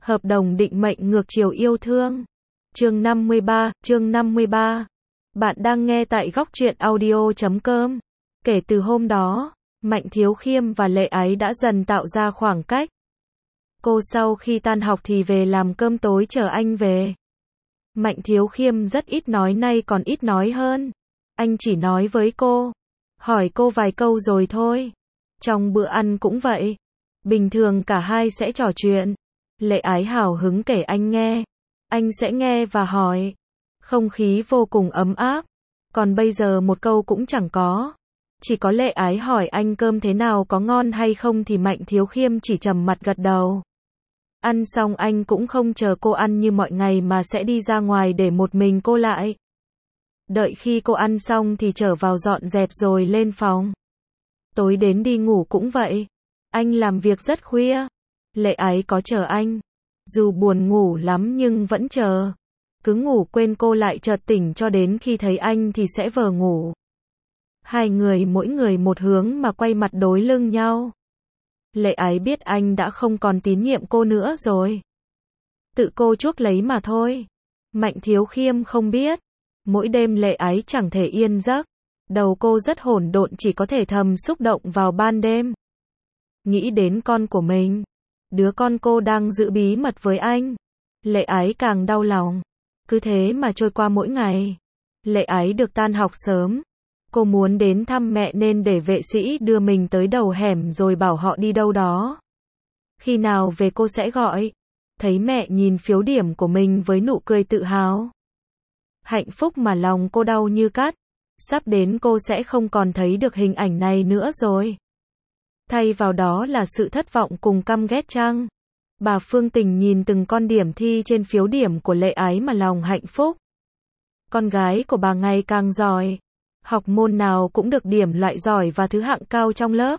Hợp đồng định mệnh ngược chiều yêu thương. Chương 53. Bạn đang nghe tại góc truyện audio.com. Kể từ hôm đó, Mạnh Thiếu Khiêm và Lệ Ái đã dần tạo ra khoảng cách. Cô sau khi tan học thì về làm cơm tối chờ anh về. Mạnh Thiếu Khiêm rất ít nói, nay còn ít nói hơn. Anh chỉ nói với cô, hỏi cô vài câu rồi thôi. Trong bữa ăn cũng vậy. Bình thường cả hai sẽ trò chuyện. Lệ Ái hào hứng kể anh nghe. Anh sẽ nghe và hỏi. Không khí vô cùng ấm áp. Còn bây giờ một câu cũng chẳng có. Chỉ có Lệ Ái hỏi anh cơm thế nào, có ngon hay không, thì Mạnh Thiếu Khiêm chỉ trầm mặt gật đầu. Ăn xong anh cũng không chờ cô ăn như mọi ngày mà sẽ đi ra ngoài để một mình cô lại. Đợi khi cô ăn xong thì trở vào dọn dẹp rồi lên phòng. Tối đến đi ngủ cũng vậy. Anh làm việc rất khuya. Lệ Ái có chờ anh. Dù buồn ngủ lắm nhưng vẫn chờ. Cứ ngủ quên cô lại chợt tỉnh, cho đến khi thấy anh thì sẽ vờ ngủ. Hai người mỗi người một hướng mà quay mặt đối lưng nhau. Lệ Ái biết anh đã không còn tín nhiệm cô nữa rồi. Tự cô chuốc lấy mà thôi. Mạnh Thiếu Khiêm không biết. Mỗi đêm Lệ Ái chẳng thể yên giấc. Đầu cô rất hỗn độn, chỉ có thể thầm xúc động vào ban đêm. Nghĩ đến con của mình. Đứa con cô đang giữ bí mật với anh. Lệ Ái càng đau lòng. Cứ thế mà trôi qua mỗi ngày. Lệ Ái được tan học sớm. Cô muốn đến thăm mẹ nên để vệ sĩ đưa mình tới đầu hẻm rồi bảo họ đi đâu đó. Khi nào về cô sẽ gọi. Thấy mẹ nhìn phiếu điểm của mình với nụ cười tự hào. Hạnh phúc mà lòng cô đau như cắt. Sắp đến cô sẽ không còn thấy được hình ảnh này nữa rồi. Thay vào đó là sự thất vọng cùng căm ghét chăng? Bà Phương Tình nhìn từng con điểm thi trên phiếu điểm của Lệ Ái mà lòng hạnh phúc. Con gái của bà ngày càng giỏi. Học môn nào cũng được điểm loại giỏi và thứ hạng cao trong lớp.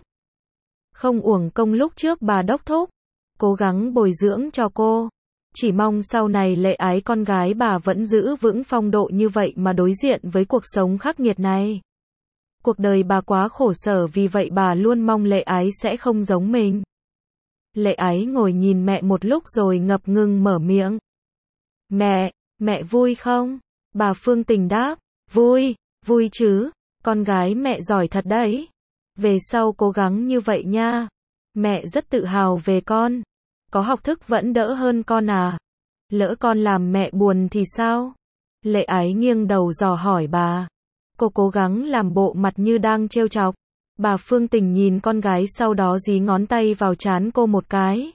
Không uổng công lúc trước bà đốc thúc cố gắng bồi dưỡng cho cô. Chỉ mong sau này Lệ Ái con gái bà vẫn giữ vững phong độ như vậy mà đối diện với cuộc sống khắc nghiệt này. Cuộc đời bà quá khổ sở, vì vậy bà luôn mong Lệ Ái sẽ không giống mình. Lệ Ái ngồi nhìn mẹ một lúc rồi ngập ngừng mở miệng. Mẹ vui không? Bà Phương Tình đáp, vui chứ, con gái mẹ giỏi thật đấy. Về sau cố gắng như vậy nha. Mẹ rất tự hào về con. Có học thức vẫn đỡ hơn con à. Lỡ con làm mẹ buồn thì sao? Lệ Ái nghiêng đầu dò hỏi bà. Cô cố gắng làm bộ mặt như đang trêu chọc. Bà Phương Tình nhìn con gái, sau đó dí ngón tay vào trán cô một cái.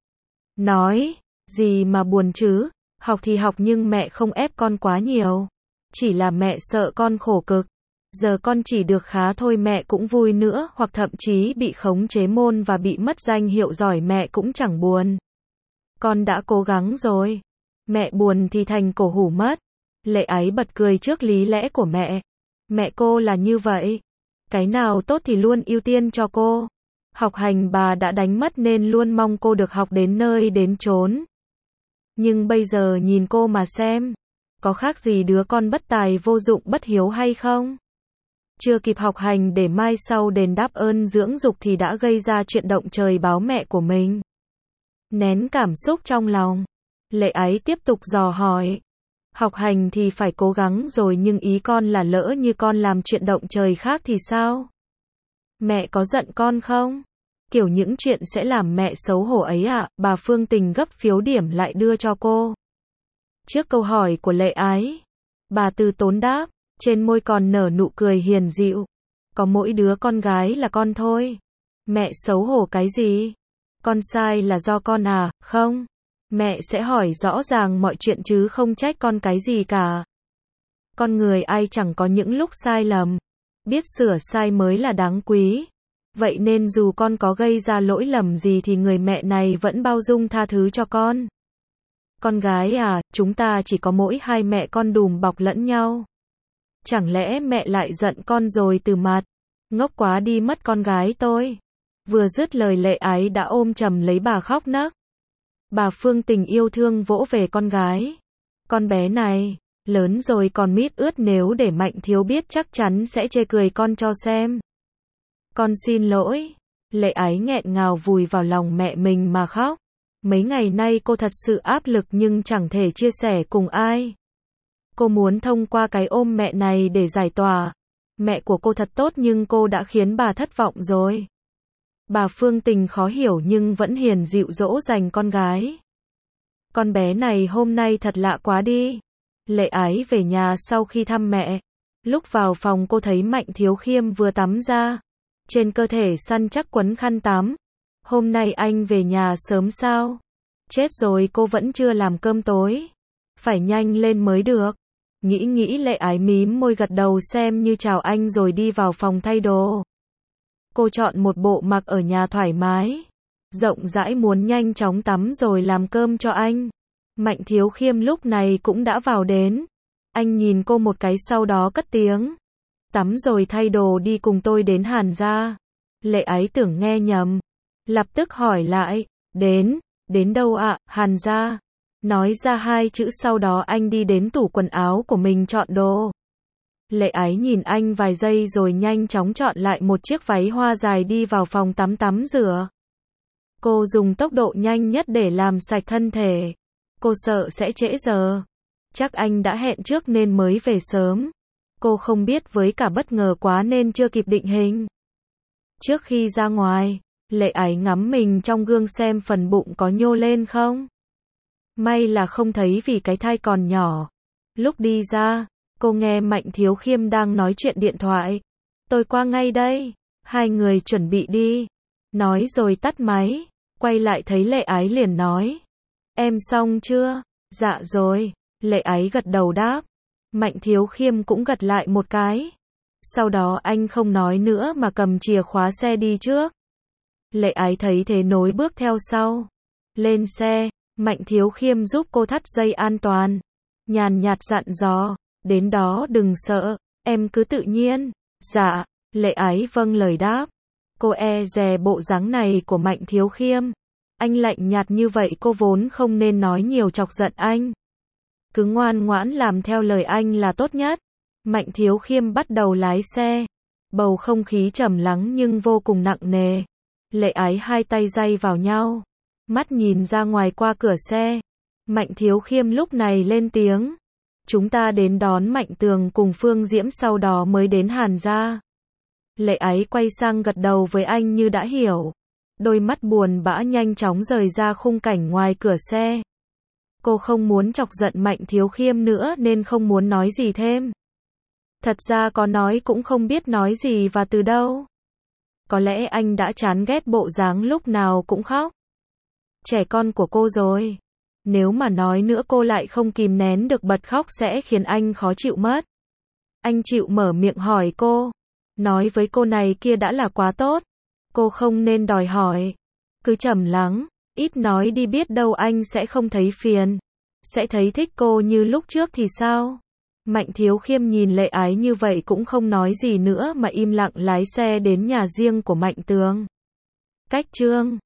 Nói, gì mà buồn chứ? Học thì học nhưng mẹ không ép con quá nhiều. Chỉ là mẹ sợ con khổ cực. Giờ con chỉ được khá thôi mẹ cũng vui nữa, hoặc thậm chí bị khống chế môn và bị mất danh hiệu giỏi mẹ cũng chẳng buồn. Con đã cố gắng rồi. Mẹ buồn thì thành cổ hủ mất. Lệ Ái bật cười trước lý lẽ của mẹ. Mẹ cô là như vậy. Cái nào tốt thì luôn ưu tiên cho cô. Học hành bà đã đánh mất nên luôn mong cô được học đến nơi đến chốn. Nhưng bây giờ nhìn cô mà xem. Có khác gì đứa con bất tài vô dụng bất hiếu hay không? Chưa kịp học hành để mai sau đền đáp ơn dưỡng dục thì đã gây ra chuyện động trời báo mẹ của mình. Nén cảm xúc trong lòng, Lệ Ái tiếp tục dò hỏi. Học hành thì phải cố gắng rồi, nhưng ý con là lỡ như con làm chuyện động trời khác thì sao? Mẹ có giận con không? Kiểu những chuyện sẽ làm mẹ xấu hổ ấy ạ. Bà Phương Tình gấp phiếu điểm lại đưa cho cô. Trước câu hỏi của Lệ Ái, bà từ tốn đáp, trên môi còn nở nụ cười hiền dịu. Có mỗi đứa con gái là con thôi. Mẹ xấu hổ cái gì? Con sai là do con à? Không. Mẹ sẽ hỏi rõ ràng mọi chuyện chứ không trách con cái gì cả. Con người ai chẳng có những lúc sai lầm. Biết sửa sai mới là đáng quý. Vậy nên dù con có gây ra lỗi lầm gì thì người mẹ này vẫn bao dung tha thứ cho con. Con gái à, chúng ta chỉ có mỗi hai mẹ con đùm bọc lẫn nhau. Chẳng lẽ mẹ lại giận con rồi từ mặt? Ngốc quá đi mất con gái tôi. Vừa dứt lời Lệ Ái đã ôm chầm lấy bà khóc nấc. Bà Phương Tình yêu thương vỗ về con gái. Con bé này, lớn rồi còn mít ướt, nếu để Mạnh Thiếu biết chắc chắn sẽ chê cười con cho xem. Con xin lỗi. Lệ Ái nghẹn ngào vùi vào lòng mẹ mình mà khóc. Mấy ngày nay cô thật sự áp lực nhưng chẳng thể chia sẻ cùng ai. Cô muốn thông qua cái ôm mẹ này để giải tỏa. Mẹ của cô thật tốt nhưng cô đã khiến bà thất vọng rồi. Bà Phương Tình khó hiểu nhưng vẫn hiền dịu dỗ dành con gái. Con bé này hôm nay thật lạ quá đi. Lệ Ái về nhà sau khi thăm mẹ. Lúc vào phòng cô thấy Mạnh Thiếu Khiêm vừa tắm ra. Trên cơ thể săn chắc quấn khăn tắm. Hôm nay anh về nhà sớm sao? Chết rồi, cô vẫn chưa làm cơm tối. Phải nhanh lên mới được. Nghĩ Lệ Ái mím môi gật đầu xem như chào anh rồi đi vào phòng thay đồ. Cô chọn một bộ mặc ở nhà thoải mái, rộng rãi, muốn nhanh chóng tắm rồi làm cơm cho anh. Mạnh Thiếu Khiêm lúc này cũng đã vào đến. Anh nhìn cô một cái sau đó cất tiếng. Tắm rồi thay đồ đi cùng tôi đến Hàn gia. Lệ Ái tưởng nghe nhầm. Lập tức hỏi lại, đến đâu ạ? Hàn gia. Nói ra hai chữ sau đó anh đi đến tủ quần áo của mình chọn đồ. Lệ Ái nhìn anh vài giây rồi nhanh chóng chọn lại một chiếc váy hoa dài đi vào phòng tắm rửa. Cô dùng tốc độ nhanh nhất để làm sạch thân thể. Cô sợ sẽ trễ giờ. Chắc anh đã hẹn trước nên mới về sớm. Cô không biết với cả bất ngờ quá nên chưa kịp định hình. Trước khi ra ngoài, Lệ Ái ngắm mình trong gương xem phần bụng có nhô lên không. May là không thấy vì cái thai còn nhỏ. Lúc đi ra, cô nghe Mạnh Thiếu Khiêm đang nói chuyện điện thoại. Tôi qua ngay đây. Hai người chuẩn bị đi. Nói rồi tắt máy. Quay lại thấy Lệ Ái liền nói. Em xong chưa? Dạ rồi. Lệ Ái gật đầu đáp. Mạnh Thiếu Khiêm cũng gật lại một cái. Sau đó anh không nói nữa mà cầm chìa khóa xe đi trước. Lệ Ái thấy thế nối bước theo sau. Lên xe, Mạnh Thiếu Khiêm giúp cô thắt dây an toàn. Nhàn nhạt dặn dò, đến đó đừng sợ, em cứ tự nhiên. Dạ, Lệ Ái vâng lời đáp. Cô dè bộ dáng này của Mạnh Thiếu Khiêm. Anh lạnh nhạt như vậy cô vốn không nên nói nhiều chọc giận anh. Cứ ngoan ngoãn làm theo lời anh là tốt nhất. Mạnh Thiếu Khiêm bắt đầu lái xe. Bầu không khí trầm lắng nhưng vô cùng nặng nề. Lệ Ái hai tay day vào nhau. Mắt nhìn ra ngoài qua cửa xe. Mạnh Thiếu Khiêm lúc này lên tiếng. Chúng ta đến đón Mạnh Tường cùng Phương Diễm sau đó mới đến Hàn gia. Lệ Ái quay sang gật đầu với anh như đã hiểu. Đôi mắt buồn bã nhanh chóng rời ra khung cảnh ngoài cửa xe. Cô không muốn chọc giận Mạnh Thiếu Khiêm nữa nên không muốn nói gì thêm. Thật ra có nói cũng không biết nói gì và từ đâu. Có lẽ anh đã chán ghét bộ dáng lúc nào cũng khóc. Trẻ con của cô rồi. Nếu mà nói nữa cô lại không kìm nén được bật khóc sẽ khiến anh khó chịu mất. Anh chịu mở miệng hỏi cô. Nói với cô này kia đã là quá tốt. Cô không nên đòi hỏi. Cứ trầm lắng, ít nói đi, biết đâu anh sẽ không thấy phiền. Sẽ thấy thích cô như lúc trước thì sao? Mạnh Thiếu Khiêm nhìn Lệ Ái như vậy cũng không nói gì nữa mà im lặng lái xe đến nhà riêng của Mạnh Tường. Cách chương